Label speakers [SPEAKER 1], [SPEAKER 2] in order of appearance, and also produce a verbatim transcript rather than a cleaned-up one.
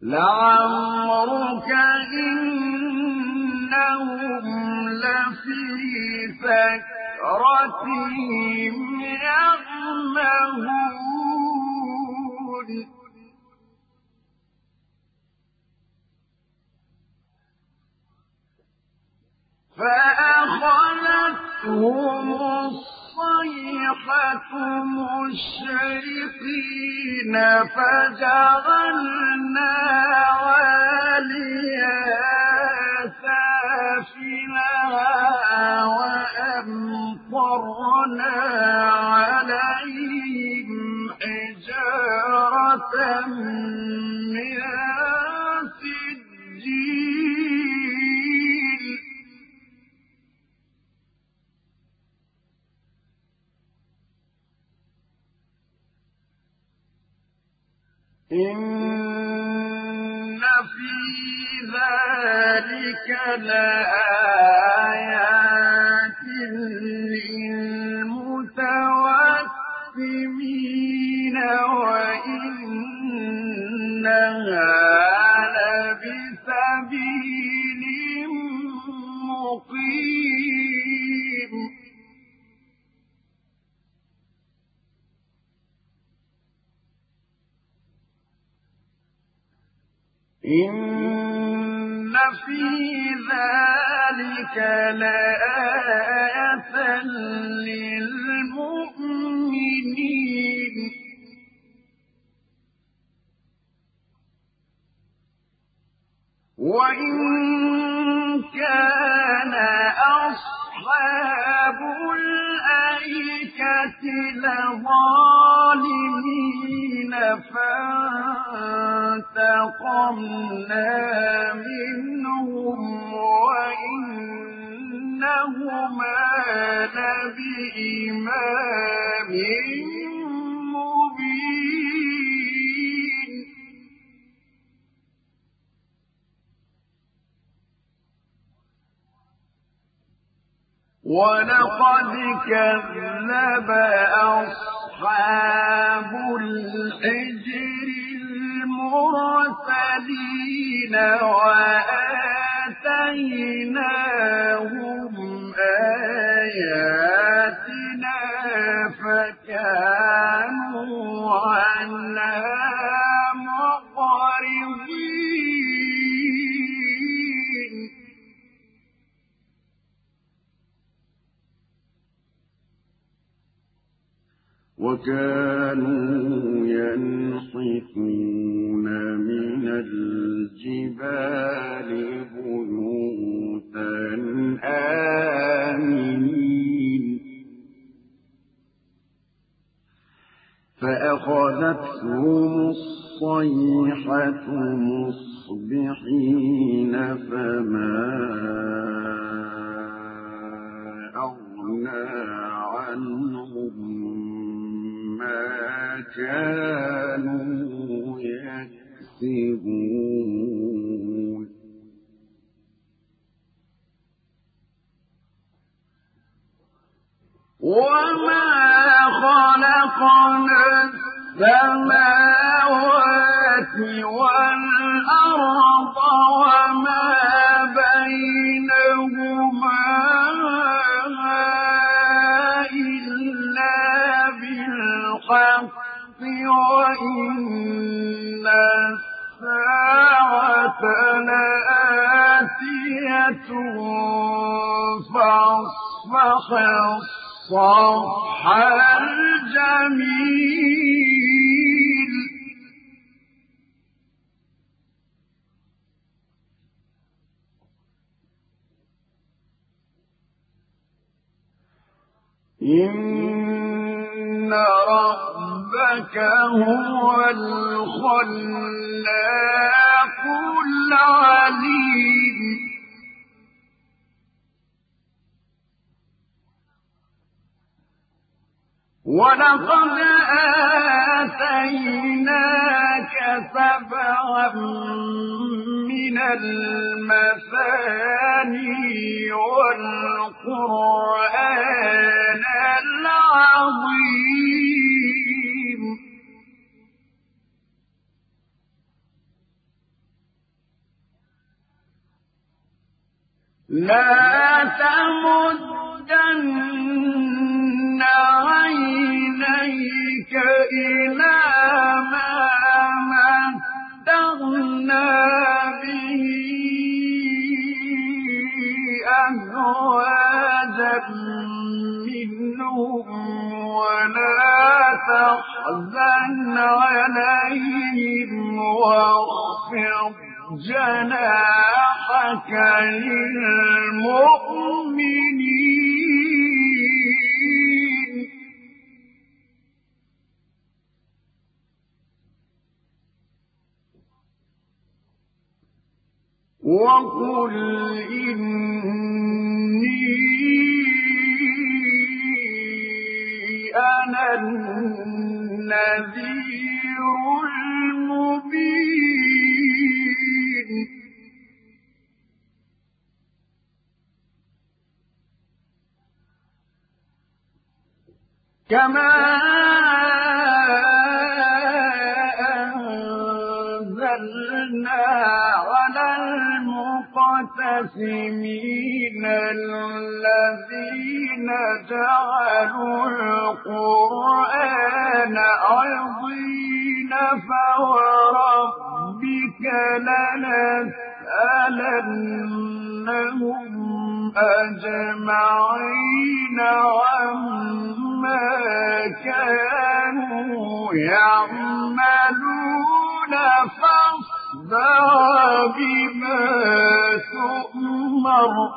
[SPEAKER 1] لعمرك إنهم لفي سكرتهم يعمهون فأخذتهم الصيحة مشرقين فجعلنا عاليها سافلها وأمطرنا عليهم حجارة من سجيل إن في ذلك لآيات للمتوسمين وإنها لبسبيل مقيم إن في ذلك لآية للمؤمنين وإن كان أصحاب الأيكة لظالمين فانتقمنا منهم وإنهما لبإمام مبين ولقد كذب أصحاب الحجر المرسلين وآتيناهم آياتنا فكانوا عنها معرضين وكانوا ينحتون من الجبال بيوتا آمنين فأخذتهم الصيحة مصبحين فما أغنى عنهم ما كانوا يكسبون وما خلقنا السماوات والأرض وما بينهما إلا بالحق وإن الساعة لآتية فاصفح الصفح الجميل إن ربك هو الخلاق العليم ولقد آتيناك سبعا من المثاني والقرآن العظيم لا تمدن عينيك إلى ما متعنا به أزواجا منهم ولا تحزن عليهم واخفض جناحك للمؤمنين وقل إني أنا النذير المبين كما أنزلنا على المقتسمين الذين جعلوا القرآن عضين فوربك لنسألنهم أجمعين عما كانوا يعملون فاصدع بما تؤمر